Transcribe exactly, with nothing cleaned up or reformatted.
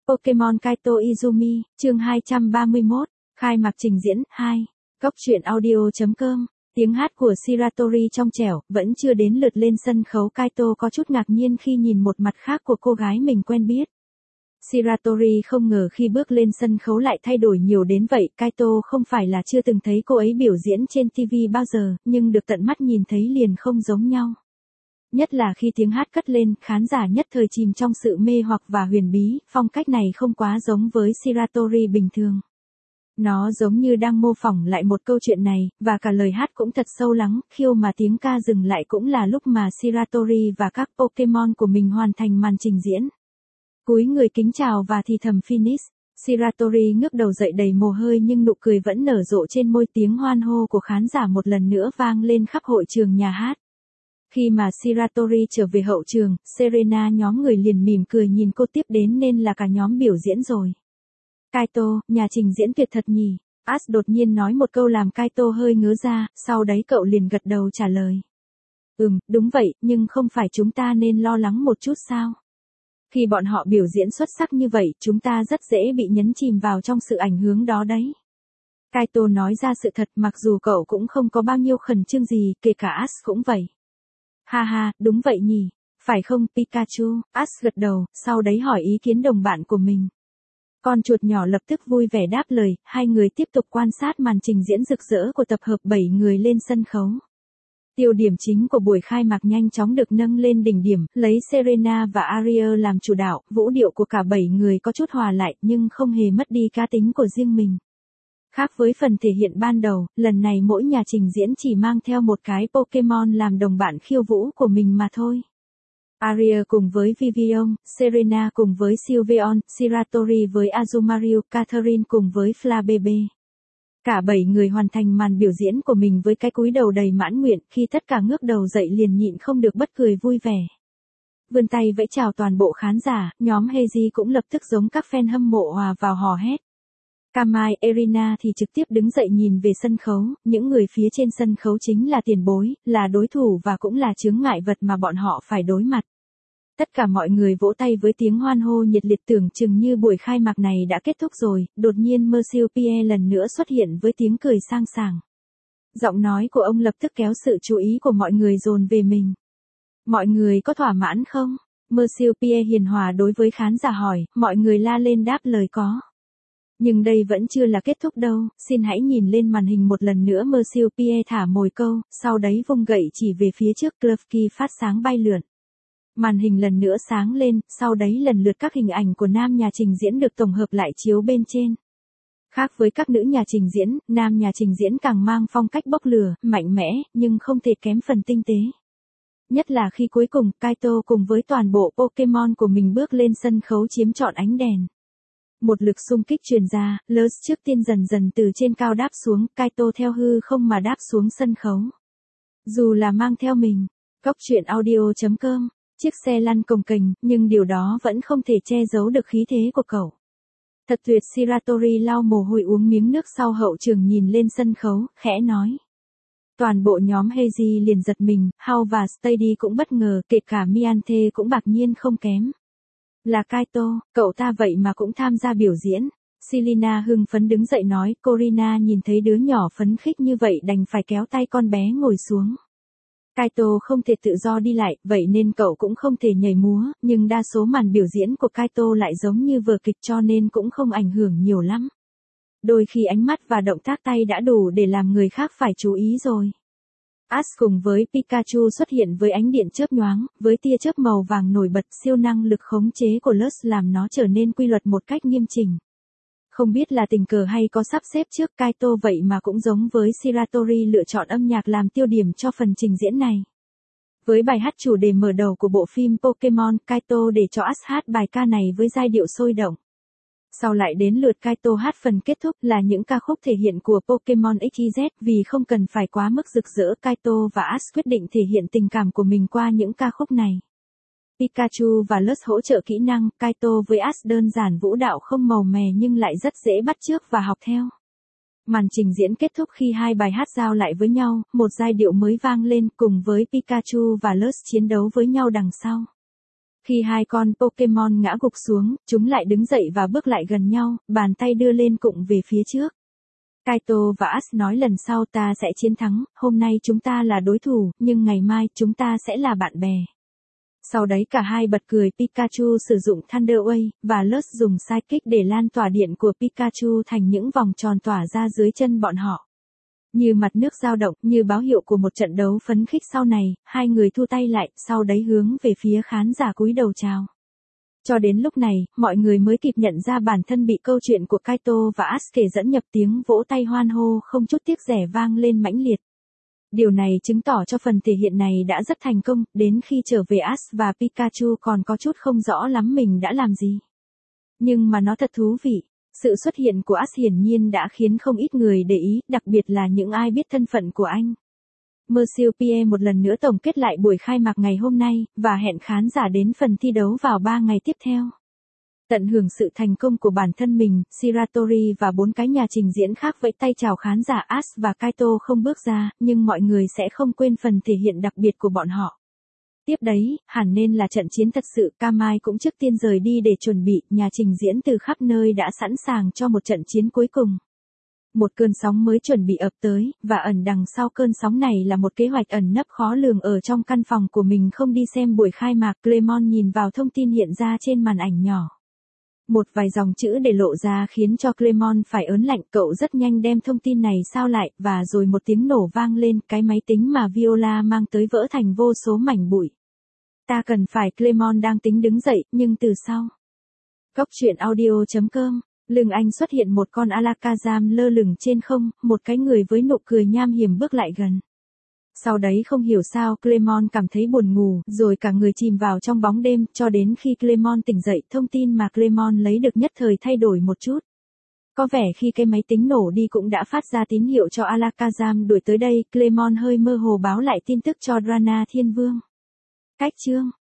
Pokemon Kaito Izumi, chương hai trăm ba mươi mốt, khai mạc trình diễn, hai. Cốc truyện audio.com, tiếng hát của Shiratori trong trẻo, vẫn chưa đến lượt lên sân khấu. Kaito có chút ngạc nhiên khi nhìn một mặt khác của cô gái mình quen biết. Shiratori không ngờ khi bước lên sân khấu lại thay đổi nhiều đến vậy. Kaito không phải là chưa từng thấy cô ấy biểu diễn trên ti vi bao giờ, nhưng được tận mắt nhìn thấy liền không giống nhau. Nhất là khi tiếng hát cất lên, khán giả nhất thời chìm trong sự mê hoặc và huyền bí. Phong cách này không quá giống với Shiratori bình thường. Nó giống như đang mô phỏng lại một câu chuyện này, và cả lời hát cũng thật sâu lắng. Khiêu mà tiếng ca dừng lại cũng là lúc mà Shiratori và các Pokemon của mình hoàn thành màn trình diễn. Cúi người kính chào và thì thầm finish. Shiratori ngước đầu dậy đầy mồ hôi nhưng nụ cười vẫn nở rộ trên môi. Tiếng hoan hô của khán giả một lần nữa vang lên khắp hội trường nhà hát. Khi mà Shiratori trở về hậu trường, Serena nhóm người liền mỉm cười nhìn cô. Tiếp đến nên là cả nhóm biểu diễn rồi. Kaito, nhà trình diễn tuyệt thật nhỉ? Ash đột nhiên nói một câu làm Kaito hơi ngớ ra, sau đấy cậu liền gật đầu trả lời. Ừm, đúng vậy, nhưng không phải chúng ta nên lo lắng một chút sao? Khi bọn họ biểu diễn xuất sắc như vậy, chúng ta rất dễ bị nhấn chìm vào trong sự ảnh hưởng đó đấy. Kaito nói ra sự thật, mặc dù cậu cũng không có bao nhiêu khẩn trương gì, kể cả Ash cũng vậy. Ha ha, đúng vậy nhỉ, phải không Pikachu? Ash gật đầu, sau đấy hỏi ý kiến đồng bạn của mình. Con chuột nhỏ lập tức vui vẻ đáp lời. Hai người tiếp tục quan sát màn trình diễn rực rỡ của tập hợp bảy người lên sân khấu. Tiêu điểm chính của buổi khai mạc nhanh chóng được nâng lên đỉnh điểm, lấy Serena và Ariel làm chủ đạo. Vũ điệu của cả bảy người có chút hòa lại nhưng không hề mất đi cá tính của riêng mình. Khác với phần thể hiện ban đầu, lần này mỗi nhà trình diễn chỉ mang theo một cái Pokemon làm đồng bạn khiêu vũ của mình mà thôi. Ariel cùng với Vivian, Serena cùng với Sylveon, Shiratori với Azumarill, Catherine cùng với Flabébé. Cả bảy người hoàn thành màn biểu diễn của mình với cái cúi đầu đầy mãn nguyện. Khi tất cả ngước đầu dậy liền nhịn không được bất cười vui vẻ. Vươn tay vẫy chào toàn bộ khán giả, nhóm Heiji cũng lập tức giống các fan hâm mộ hòa vào hò hét. Kamai, Erina thì trực tiếp đứng dậy nhìn về sân khấu. Những người phía trên sân khấu chính là tiền bối, là đối thủ và cũng là chướng ngại vật mà bọn họ phải đối mặt. Tất cả mọi người vỗ tay với tiếng hoan hô nhiệt liệt, tưởng chừng như buổi khai mạc này đã kết thúc rồi. Đột nhiên Marsupial lần nữa xuất hiện với tiếng cười sang sảng. Giọng nói của ông lập tức kéo sự chú ý của mọi người dồn về mình. Mọi người có thỏa mãn không? Marsupial hiền hòa đối với khán giả hỏi. Mọi người la lên đáp lời có. Nhưng đây vẫn chưa là kết thúc đâu, xin hãy nhìn lên màn hình một lần nữa. Marsupial thả mồi câu, sau đấy vung gậy chỉ về phía trước. Klefki phát sáng bay lượn. Màn hình lần nữa sáng lên, sau đấy lần lượt các hình ảnh của nam nhà trình diễn được tổng hợp lại chiếu bên trên. Khác với các nữ nhà trình diễn, nam nhà trình diễn càng mang phong cách bốc lửa, mạnh mẽ, nhưng không thể kém phần tinh tế. Nhất là khi cuối cùng, Kaito cùng với toàn bộ Pokemon của mình bước lên sân khấu chiếm trọn ánh đèn. Một lực xung kích truyền ra, Lurs trước tiên dần dần từ trên cao đáp xuống, Kaito theo hư không mà đáp xuống sân khấu. Dù là mang theo mình, cốc truyện audio.com, chiếc xe lăn cồng kềnh, nhưng điều đó vẫn không thể che giấu được khí thế của cậu. Thật tuyệt. Shiratori lau mồ hôi uống miếng nước sau hậu trường nhìn lên sân khấu, khẽ nói. Toàn bộ nhóm Heiji liền giật mình, Hao và Steady cũng bất ngờ, kể cả Mianthe cũng bạc nhiên không kém. Là Kaito, cậu ta vậy mà cũng tham gia biểu diễn. Selina hưng phấn đứng dậy nói. Corina nhìn thấy đứa nhỏ phấn khích như vậy đành phải kéo tay con bé ngồi xuống. Kaito không thể tự do đi lại, vậy nên cậu cũng không thể nhảy múa, nhưng đa số màn biểu diễn của Kaito lại giống như vở kịch cho nên cũng không ảnh hưởng nhiều lắm. Đôi khi ánh mắt và động tác tay đã đủ để làm người khác phải chú ý rồi. Ash cùng với Pikachu xuất hiện với ánh điện chớp nhoáng, với tia chớp màu vàng nổi bật. Siêu năng lực khống chế của Lurs làm nó trở nên quy luật một cách nghiêm chỉnh. Không biết là tình cờ hay có sắp xếp trước, Kaito vậy mà cũng giống với Shiratori lựa chọn âm nhạc làm tiêu điểm cho phần trình diễn này. Với bài hát chủ đề mở đầu của bộ phim Pokemon, Kaito để cho Ash hát bài ca này với giai điệu sôi động. Sau lại đến lượt Kaito hát phần kết thúc là những ca khúc thể hiện của Pokemon ích y dét. Vì không cần phải quá mức rực rỡ, Kaito và Ash quyết định thể hiện tình cảm của mình qua những ca khúc này. Pikachu và Lurs hỗ trợ kỹ năng, Kaito với Ash đơn giản vũ đạo không màu mè nhưng lại rất dễ bắt chước và học theo. Màn trình diễn kết thúc khi hai bài hát giao lại với nhau, một giai điệu mới vang lên cùng với Pikachu và Lurs chiến đấu với nhau đằng sau. Khi hai con Pokemon ngã gục xuống, chúng lại đứng dậy và bước lại gần nhau, bàn tay đưa lên cụng về phía trước. Kaito và Ash nói lần sau ta sẽ chiến thắng, hôm nay chúng ta là đối thủ, nhưng ngày mai chúng ta sẽ là bạn bè. Sau đấy cả hai bật cười, Pikachu sử dụng Thunder Wave, và Lurch dùng Psychic để lan tỏa điện của Pikachu thành những vòng tròn tỏa ra dưới chân bọn họ. Như mặt nước dao động, như báo hiệu của một trận đấu phấn khích sau này, hai người thu tay lại, sau đấy hướng về phía khán giả cúi đầu chào. Cho đến lúc này, mọi người mới kịp nhận ra bản thân bị câu chuyện của Kaito và Ash kể dẫn nhập, tiếng vỗ tay hoan hô không chút tiếc rẻ vang lên mãnh liệt. Điều này chứng tỏ cho phần thể hiện này đã rất thành công, đến khi trở về Ash và Pikachu còn có chút không rõ lắm mình đã làm gì. Nhưng mà nó thật thú vị. Sự xuất hiện của Ash hiển nhiên đã khiến không ít người để ý, đặc biệt là những ai biết thân phận của anh. Mercier một lần nữa tổng kết lại buổi khai mạc ngày hôm nay, và hẹn khán giả đến phần thi đấu vào ba ngày tiếp theo. Tận hưởng sự thành công của bản thân mình, Shiratori và bốn cái nhà trình diễn khác vẫy tay chào khán giả. Ash và Kaito không bước ra, nhưng mọi người sẽ không quên phần thể hiện đặc biệt của bọn họ. Tiếp đấy, hẳn nên là trận chiến thật sự. Kamai cũng trước tiên rời đi để chuẩn bị, nhà trình diễn từ khắp nơi đã sẵn sàng cho một trận chiến cuối cùng. Một cơn sóng mới chuẩn bị ập tới, và ẩn đằng sau cơn sóng này là một kế hoạch ẩn nấp khó lường. Ở trong căn phòng của mình không đi xem buổi khai mạc, Clemon nhìn vào thông tin hiện ra trên màn ảnh nhỏ. Một vài dòng chữ để lộ ra khiến cho Clemon phải ớn lạnh, cậu rất nhanh đem thông tin này sao lại, và rồi một tiếng nổ vang lên, cái máy tính mà Viola mang tới vỡ thành vô số mảnh bụi. Ta cần phải. Clemon đang tính đứng dậy, nhưng từ sau. Cốc truyện audio chấm com, lưng anh xuất hiện một con Alakazam lơ lửng trên không, một cái người với nụ cười nham hiểm bước lại gần. Sau đấy không hiểu sao Clemon cảm thấy buồn ngủ, rồi cả người chìm vào trong bóng đêm, cho đến khi Clemon tỉnh dậy, thông tin mà Clemon lấy được nhất thời thay đổi một chút. Có vẻ khi cái máy tính nổ đi cũng đã phát ra tín hiệu cho Alakazam đuổi tới đây, Clemon hơi mơ hồ báo lại tin tức cho Drana Thiên Vương. Cách chương